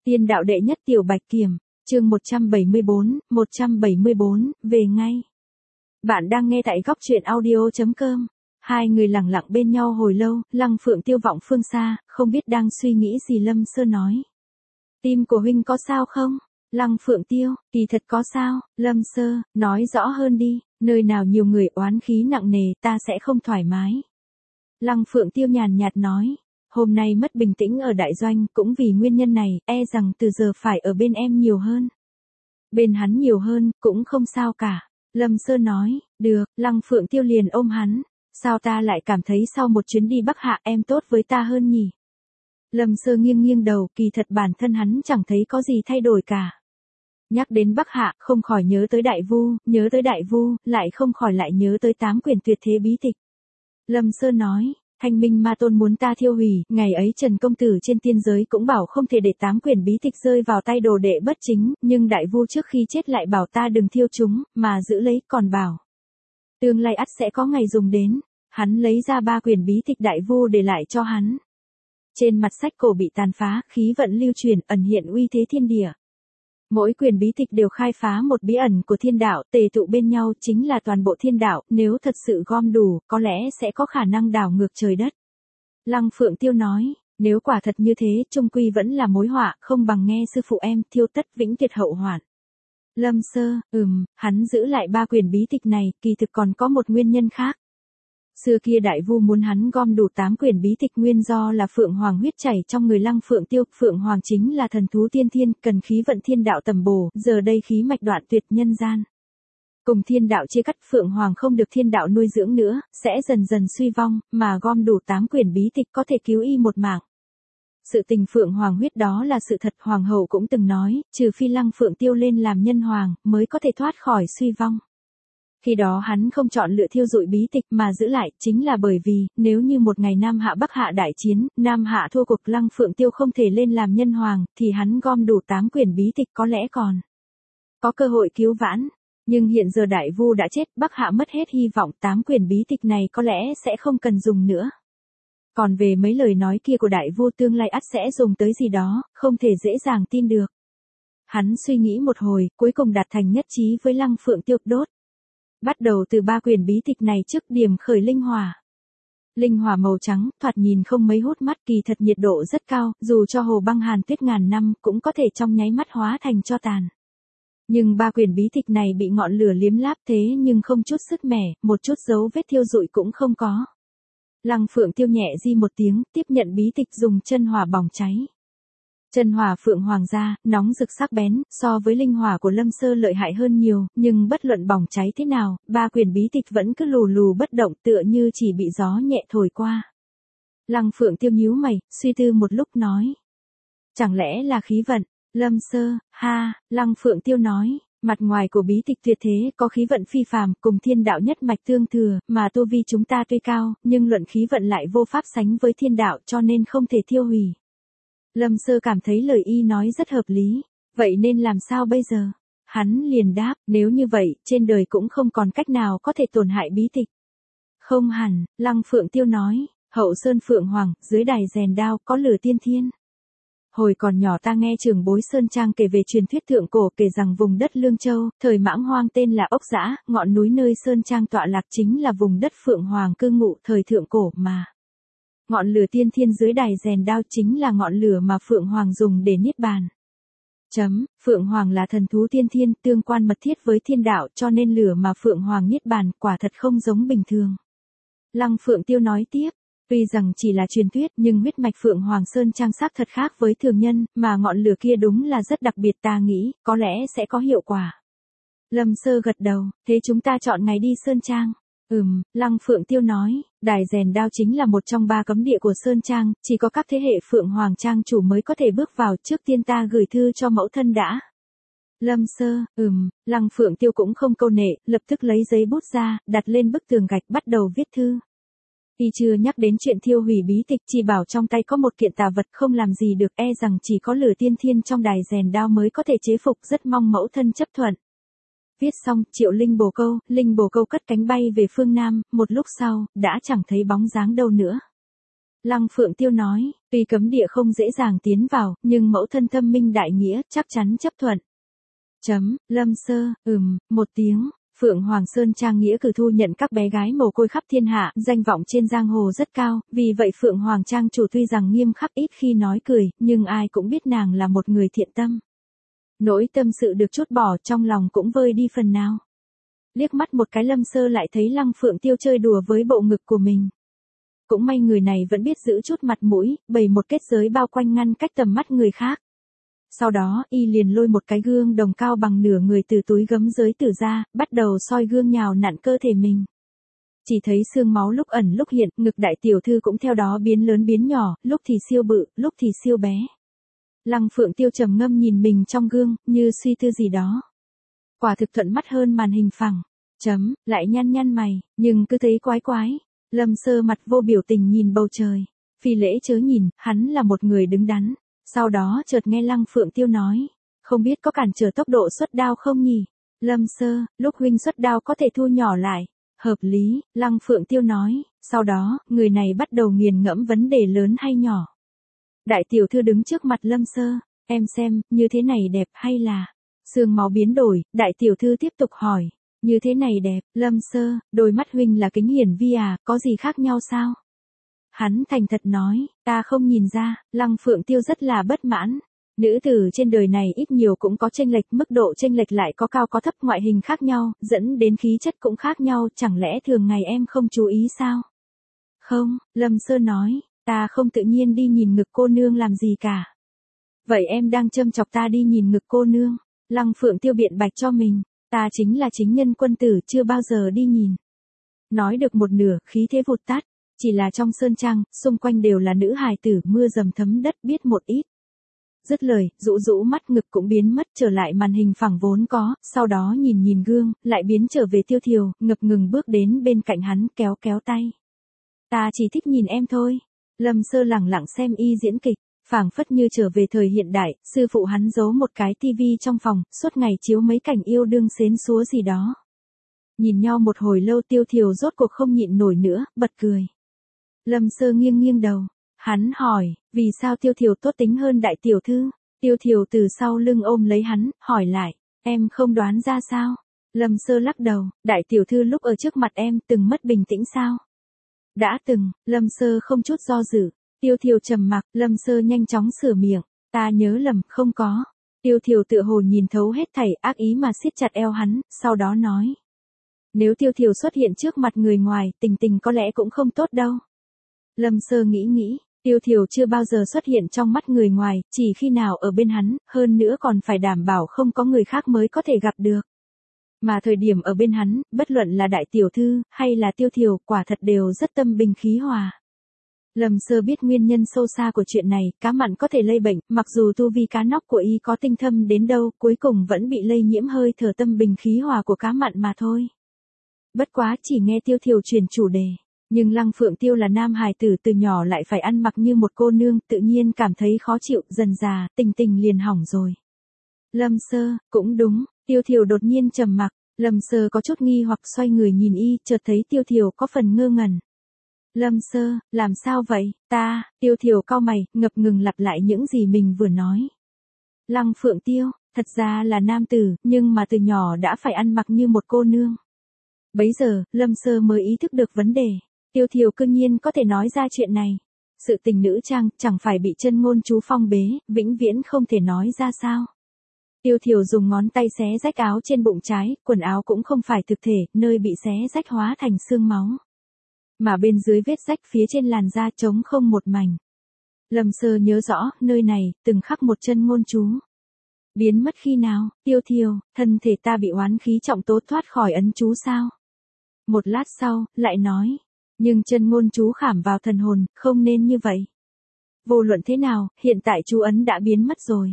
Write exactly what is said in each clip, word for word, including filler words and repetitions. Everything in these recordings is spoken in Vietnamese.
Tiên đạo đệ nhất tiểu bạch kiểm, chương một trăm bảy mươi bốn, một trăm bảy mươi bốn, về ngay. Bạn đang nghe tại góc truyện audio chấm com. Hai người lặng lặng bên nhau hồi lâu, Lăng Phượng Tiêu vọng phương xa, không biết đang suy nghĩ gì. Lâm Sơ nói. Tim của huynh có sao không? Lăng Phượng Tiêu, kỳ thật có sao? Lâm Sơ, nói rõ hơn đi, nơi nào nhiều người oán khí nặng nề ta sẽ không thoải mái. Lăng Phượng Tiêu nhàn nhạt nói. Hôm nay mất bình tĩnh ở đại doanh, cũng vì nguyên nhân này, e rằng từ giờ phải ở bên em nhiều hơn. Bên hắn nhiều hơn, cũng không sao cả. Lâm Sơ nói, được. Lăng Phượng Tiêu liền ôm hắn. Sao ta lại cảm thấy sau một chuyến đi Bắc Hạ em tốt với ta hơn nhỉ? Lâm Sơ nghiêng nghiêng đầu, kỳ thật bản thân hắn chẳng thấy có gì thay đổi cả. Nhắc đến Bắc Hạ, không khỏi nhớ tới Đại Vu, nhớ tới Đại Vu, lại không khỏi lại nhớ tới tám quyển tuyệt thế bí tịch. Lâm Sơ nói. Thanh Minh Ma Tôn muốn ta thiêu hủy, ngày ấy Trần công tử trên tiên giới cũng bảo không thể để tám quyển bí tịch rơi vào tay đồ đệ bất chính, nhưng Đại Vu trước khi chết lại bảo ta đừng thiêu chúng, mà giữ lấy, còn bảo tương lai ắt sẽ có ngày dùng đến. Hắn lấy ra ba quyển bí tịch Đại Vu để lại cho hắn. Trên mặt sách cổ bị tàn phá, khí vận lưu truyền, ẩn hiện uy thế thiên địa. Mỗi quyển bí tịch đều khai phá một bí ẩn của thiên đạo, tề tụ bên nhau chính là toàn bộ thiên đạo, nếu thật sự gom đủ, có lẽ sẽ có khả năng đảo ngược trời đất. Lăng Phượng Tiêu nói, nếu quả thật như thế, chung quy vẫn là mối họa, không bằng nghe sư phụ em, thiêu tất vĩnh tuyệt hậu hoạn. Lâm Sơ, ừm, hắn giữ lại ba quyển bí tịch này, kỳ thực còn có một nguyên nhân khác. Xưa kia Đại Vu muốn hắn gom đủ tám quyển bí tịch nguyên do là Phượng Hoàng huyết chảy trong người Lăng Phượng Tiêu, Phượng Hoàng chính là thần thú tiên thiên, cần khí vận thiên đạo tầm bổ, giờ đây khí mạch đoạn tuyệt nhân gian. Cùng thiên đạo chia cắt, Phượng Hoàng không được thiên đạo nuôi dưỡng nữa, sẽ dần dần suy vong, mà gom đủ tám quyển bí tịch có thể cứu y một mạng. Sự tình Phượng Hoàng huyết đó là sự thật, Hoàng hậu cũng từng nói, trừ phi Lăng Phượng Tiêu lên làm nhân hoàng, mới có thể thoát khỏi suy vong. Khi đó hắn không chọn lựa thiêu dụi bí tịch mà giữ lại, chính là bởi vì, nếu như một ngày Nam Hạ Bắc Hạ đại chiến, Nam Hạ thua cuộc, Lăng Phượng Tiêu không thể lên làm nhân hoàng, thì hắn gom đủ tám quyển bí tịch có lẽ còn có cơ hội cứu vãn. Nhưng hiện giờ Đại Vu đã chết, Bắc Hạ mất hết hy vọng, tám quyển bí tịch này có lẽ sẽ không cần dùng nữa. Còn về mấy lời nói kia của Đại Vu, tương lai ắt sẽ dùng tới gì đó, không thể dễ dàng tin được. Hắn suy nghĩ một hồi, cuối cùng đạt thành nhất trí với Lăng Phượng Tiêu, đốt. Bắt đầu từ ba quyển bí tịch này trước điểm khởi linh hỏa. Linh hỏa màu trắng, thoạt nhìn không mấy hút mắt, kỳ thật nhiệt độ rất cao, dù cho hồ băng hàn tuyết ngàn năm, cũng có thể trong nháy mắt hóa thành tro tàn. Nhưng ba quyển bí tịch này bị ngọn lửa liếm láp thế nhưng không chút sứt mẻ, một chút dấu vết thiêu rụi cũng không có. Lăng Phượng Tiêu nhẹ di một tiếng, tiếp nhận bí tịch dùng chân hỏa bỏng cháy. Chân hỏa Phượng Hoàng gia, nóng rực sắc bén, so với linh hỏa của Lâm Sơ lợi hại hơn nhiều, nhưng bất luận bỏng cháy thế nào, ba quyển bí tịch vẫn cứ lù lù bất động, tựa như chỉ bị gió nhẹ thổi qua. Lăng Phượng Tiêu nhíu mày, suy tư một lúc nói. Chẳng lẽ là khí vận? Lâm Sơ, ha, Lăng Phượng Tiêu nói. Mặt ngoài của bí tịch tuyệt thế có khí vận phi phàm, cùng thiên đạo nhất mạch tương thừa, mà tu vi chúng ta tuy cao, nhưng luận khí vận lại vô pháp sánh với thiên đạo, cho nên không thể thiêu hủy. Lâm Sơ cảm thấy lời y nói rất hợp lý. Vậy nên làm sao bây giờ? Hắn liền đáp, nếu như vậy, trên đời cũng không còn cách nào có thể tổn hại bí tịch. Không hẳn, Lăng Phượng Tiêu nói, hậu sơn Phượng Hoàng, dưới đài rèn đao, có lửa tiên thiên. Hồi còn nhỏ ta nghe trưởng bối Sơn Trang kể về truyền thuyết thượng cổ, kể rằng vùng đất Lương Châu, thời Mãng Hoang tên là Ốc Dã, ngọn núi nơi Sơn Trang tọa lạc chính là vùng đất Phượng Hoàng cư ngụ thời thượng cổ mà. Ngọn lửa tiên thiên dưới đài rèn đao chính là ngọn lửa mà Phượng Hoàng dùng để niết bàn. Chấm, Phượng Hoàng là thần thú tiên thiên, tương quan mật thiết với thiên đạo, cho nên lửa mà Phượng Hoàng niết bàn quả thật không giống bình thường. Lăng Phượng Tiêu nói tiếp, tuy rằng chỉ là truyền thuyết nhưng huyết mạch Phượng Hoàng Sơn Trang xác thật khác với thường nhân, mà ngọn lửa kia đúng là rất đặc biệt, ta nghĩ, có lẽ sẽ có hiệu quả. Lâm Sơ gật đầu, thế chúng ta chọn ngày đi Sơn Trang. Ừm, Lăng Phượng Tiêu nói, đài rèn đao chính là một trong ba cấm địa của Sơn Trang, chỉ có các thế hệ Phượng Hoàng Trang chủ mới có thể bước vào, trước tiên ta gửi thư cho mẫu thân đã. Lâm Sơ, ừm, Lăng Phượng Tiêu cũng không câu nệ, lập tức lấy giấy bút ra, đặt lên bức tường gạch bắt đầu viết thư. Y chưa nhắc đến chuyện thiêu hủy bí tịch, chỉ bảo trong tay có một kiện tà vật không làm gì được, e rằng chỉ có lửa tiên thiên trong đài rèn đao mới có thể chế phục, rất mong mẫu thân chấp thuận. Viết xong, triệu linh bồ câu, linh bồ câu cất cánh bay về phương Nam, một lúc sau, đã chẳng thấy bóng dáng đâu nữa. Lăng Phượng Tiêu nói, tuy cấm địa không dễ dàng tiến vào, nhưng mẫu thân thâm minh đại nghĩa, chắc chắn chấp thuận. Chấm, Lâm Sơ, ừm, một tiếng. Phượng Hoàng Sơn Trang nghĩa cử thu nhận các bé gái mồ côi khắp thiên hạ, danh vọng trên giang hồ rất cao, vì vậy Phượng Hoàng Trang chủ tuy rằng nghiêm khắc ít khi nói cười, nhưng ai cũng biết nàng là một người thiện tâm. Nỗi tâm sự được trút bỏ trong lòng cũng vơi đi phần nào. Liếc mắt một cái Lâm Sơ lại thấy Lăng Phượng Tiêu chơi đùa với bộ ngực của mình. Cũng may người này vẫn biết giữ chút mặt mũi, bày một kết giới bao quanh ngăn cách tầm mắt người khác. Sau đó, y liền lôi một cái gương đồng cao bằng nửa người từ túi gấm giới tử ra, bắt đầu soi gương nhào nặn cơ thể mình. Chỉ thấy xương máu lúc ẩn lúc hiện, ngực đại tiểu thư cũng theo đó biến lớn biến nhỏ, lúc thì siêu bự, lúc thì siêu bé. Lăng Phượng Tiêu trầm ngâm nhìn mình trong gương, như suy tư gì đó. Quả thực thuận mắt hơn màn hình phẳng. Chấm, lại nhăn nhăn mày, nhưng cứ thấy quái quái. Lâm Sơ mặt vô biểu tình nhìn bầu trời. Phi lễ chớ nhìn, hắn là một người đứng đắn. Sau đó chợt nghe Lăng Phượng Tiêu nói, không biết có cản trở tốc độ xuất đao không nhỉ? Lâm Sơ, lúc huynh xuất đao có thể thu nhỏ lại. Hợp lý, Lăng Phượng Tiêu nói, sau đó, người này bắt đầu nghiền ngẫm vấn đề lớn hay nhỏ. Đại tiểu thư đứng trước mặt Lâm Sơ, em xem, như thế này đẹp hay là... Sương máu biến đổi, đại tiểu thư tiếp tục hỏi, như thế này đẹp, Lâm Sơ, đôi mắt huynh là kính hiển vi à, có gì khác nhau sao? Hắn thành thật nói, ta không nhìn ra, Lăng Phượng Tiêu rất là bất mãn. Nữ tử trên đời này ít nhiều cũng có chênh lệch, mức độ chênh lệch lại có cao có thấp, ngoại hình khác nhau, dẫn đến khí chất cũng khác nhau, chẳng lẽ thường ngày em không chú ý sao? Không, Lâm Sơ nói, ta không tự nhiên đi nhìn ngực cô nương làm gì cả. Vậy em đang châm chọc ta đi nhìn ngực cô nương. Lăng Phượng Tiêu biện bạch cho mình, ta chính là chính nhân quân tử, chưa bao giờ đi nhìn. Nói được một nửa, khí thế vụt tắt, chỉ là trong sơn trang, xung quanh đều là nữ hài tử, mưa dầm thấm đất, biết một ít. Dứt lời, rũ rũ mắt ngực cũng biến mất, trở lại màn hình phẳng vốn có, sau đó nhìn nhìn gương, lại biến trở về Tiêu Thiều, ngập ngừng bước đến bên cạnh hắn, kéo kéo tay. Ta chỉ thích nhìn em thôi. Lâm Sơ lẳng lặng xem y diễn kịch. Phảng phất như trở về thời hiện đại, sư phụ hắn giấu một cái tivi trong phòng, suốt ngày chiếu mấy cảnh yêu đương xến xúa gì đó. Nhìn nhau một hồi lâu Tiêu Thiều rốt cuộc không nhịn nổi nữa, bật cười. Lâm Sơ nghiêng nghiêng đầu, hắn hỏi, vì sao Tiêu Thiều tốt tính hơn đại tiểu thư? Tiêu Thiều từ sau lưng ôm lấy hắn, hỏi lại, em không đoán ra sao? Lâm Sơ lắc đầu, đại tiểu thư lúc ở trước mặt em từng mất bình tĩnh sao? Đã từng, Lâm Sơ không chút do dự. Tiêu Thiều trầm mặc, Lâm Sơ nhanh chóng sửa miệng, ta nhớ lầm, không có. Tiêu Thiều tựa hồ nhìn thấu hết thảy, ác ý mà siết chặt eo hắn, sau đó nói. Nếu Tiêu Thiều xuất hiện trước mặt người ngoài, tình tình có lẽ cũng không tốt đâu. Lâm Sơ nghĩ nghĩ, Tiêu Thiều chưa bao giờ xuất hiện trong mắt người ngoài, chỉ khi nào ở bên hắn, hơn nữa còn phải đảm bảo không có người khác mới có thể gặp được. Mà thời điểm ở bên hắn, bất luận là đại tiểu thư, hay là Tiêu Thiều, quả thật đều rất tâm bình khí hòa. Lâm Sơ biết nguyên nhân sâu xa của chuyện này, cá mặn có thể lây bệnh, mặc dù tu vi cá nóc của y có tinh thâm đến đâu, cuối cùng vẫn bị lây nhiễm hơi thở tâm bình khí hòa của cá mặn mà thôi. Bất quá chỉ nghe Tiêu Thiều truyền chủ đề, nhưng Lăng Phượng Tiêu là nam hài tử từ nhỏ lại phải ăn mặc như một cô nương, tự nhiên cảm thấy khó chịu, dần già, tình tình liền hỏng rồi. Lâm Sơ, cũng đúng, Tiêu Thiều đột nhiên trầm mặc, Lâm Sơ có chút nghi hoặc xoay người nhìn y, chợt thấy Tiêu Thiều có phần ngơ ngẩn. Lâm Sơ, làm sao vậy, ta, Tiêu Thiều cau mày, ngập ngừng lặp lại những gì mình vừa nói. Lăng Phượng Tiêu, thật ra là nam tử, nhưng mà từ nhỏ đã phải ăn mặc như một cô nương. Bấy giờ, Lâm Sơ mới ý thức được vấn đề. Tiêu Thiều cương nhiên có thể nói ra chuyện này. Sự tình nữ trang, chẳng phải bị chân ngôn chú phong bế, vĩnh viễn không thể nói ra sao. Tiêu Thiều dùng ngón tay xé rách áo trên bụng trái, quần áo cũng không phải thực thể, nơi bị xé rách hóa thành xương máu. Mà bên dưới vết rách phía trên làn da trống không một mảnh. Lâm Sơ nhớ rõ, nơi này, từng khắc một chân ngôn chú. Biến mất khi nào, Tiêu Thiều, thân thể ta bị oán khí trọng tố thoát khỏi ấn chú sao? Một lát sau, lại nói, nhưng chân ngôn chú khảm vào thần hồn, không nên như vậy. Vô luận thế nào, hiện tại chú ấn đã biến mất rồi.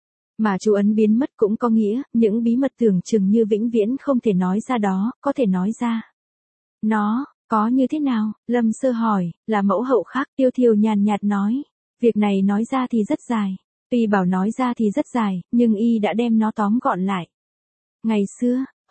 Mà chú ấn biến mất cũng có nghĩa, những bí mật tưởng chừng như vĩnh viễn không thể nói ra đó, có thể nói ra. Nó, có như thế nào? Lâm Sơ hỏi, là mẫu hậu khác, Tiêu Thiều nhàn nhạt nói. Việc này nói ra thì rất dài. Tuy bảo nói ra thì rất dài, nhưng y đã đem nó tóm gọn lại. Ngày xưa,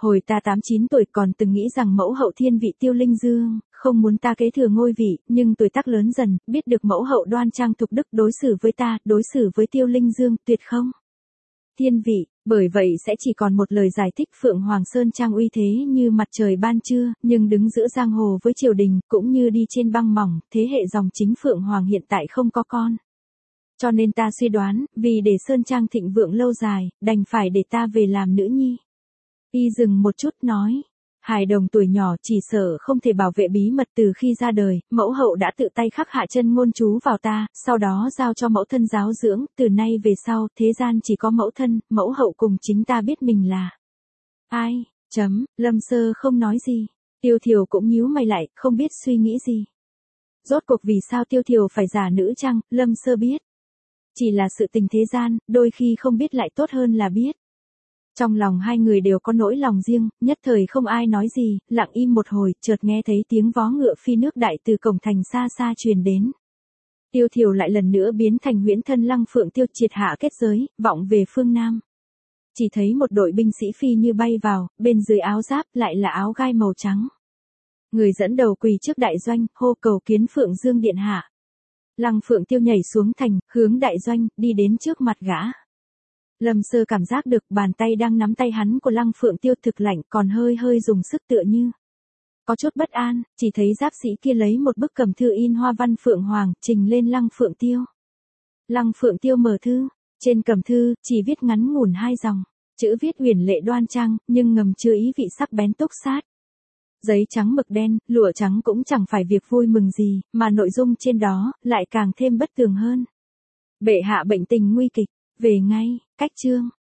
Hồi ta tám chín tuổi còn từng nghĩ rằng mẫu hậu thiên vị Tiêu Linh Dương, không muốn ta kế thừa ngôi vị, nhưng tuổi tác lớn dần, biết được mẫu hậu đoan trang thục đức đối xử với ta, đối xử với Tiêu Linh Dương, tuyệt không? Thiên vị, bởi vậy sẽ chỉ còn một lời giải thích Phượng Hoàng Sơn Trang uy thế như mặt trời ban trưa, nhưng đứng giữa giang hồ với triều đình, cũng như đi trên băng mỏng, thế hệ dòng chính Phượng Hoàng hiện tại không có con. Cho nên ta suy đoán, vì để Sơn Trang thịnh vượng lâu dài, đành phải để ta về làm nữ nhi. Y dừng một chút nói, hài đồng tuổi nhỏ chỉ sợ không thể bảo vệ bí mật từ khi ra đời, mẫu hậu đã tự tay khắc hạ chân ngôn chú vào ta, sau đó giao cho mẫu thân giáo dưỡng, từ nay về sau, thế gian chỉ có mẫu thân, mẫu hậu cùng chính ta biết mình là ai, chấm, Lâm Sơ không nói gì, Tiêu Thiều cũng nhíu mày lại, không biết suy nghĩ gì. Rốt cuộc vì sao Tiêu Thiều phải giả nữ chăng, Lâm Sơ biết. Chỉ là sự tình thế gian, đôi khi không biết lại tốt hơn là biết. Trong lòng hai người đều có nỗi lòng riêng, nhất thời không ai nói gì, lặng im một hồi, chợt nghe thấy tiếng vó ngựa phi nước đại từ cổng thành xa xa truyền đến. Tiêu Thiều lại lần nữa biến thành huyễn thân Lăng Phượng Tiêu triệt hạ kết giới, vọng về phương Nam. Chỉ thấy một đội binh sĩ phi như bay vào, bên dưới áo giáp lại là áo gai màu trắng. Người dẫn đầu quỳ trước đại doanh, hô cầu kiến Phượng Dương điện hạ. Lăng Phượng Tiêu nhảy xuống thành, hướng đại doanh, đi đến trước mặt gã. Lâm Sơ cảm giác được bàn tay đang nắm tay hắn của Lăng Phượng Tiêu thực lạnh, còn hơi hơi dùng sức tựa như có chút bất an, chỉ thấy giáp sĩ kia lấy một bức cẩm thư in hoa văn Phượng Hoàng, trình lên Lăng Phượng Tiêu. Lăng Phượng Tiêu mở thư, trên cẩm thư, chỉ viết ngắn ngủn hai dòng, chữ viết huyền lệ đoan trang, nhưng ngầm chứa ý vị sắc bén túc sát. Giấy trắng mực đen, lụa trắng cũng chẳng phải việc vui mừng gì, mà nội dung trên đó, lại càng thêm bất tường hơn. Bệ hạ bệnh tình nguy kịch, về ngay, cách chương.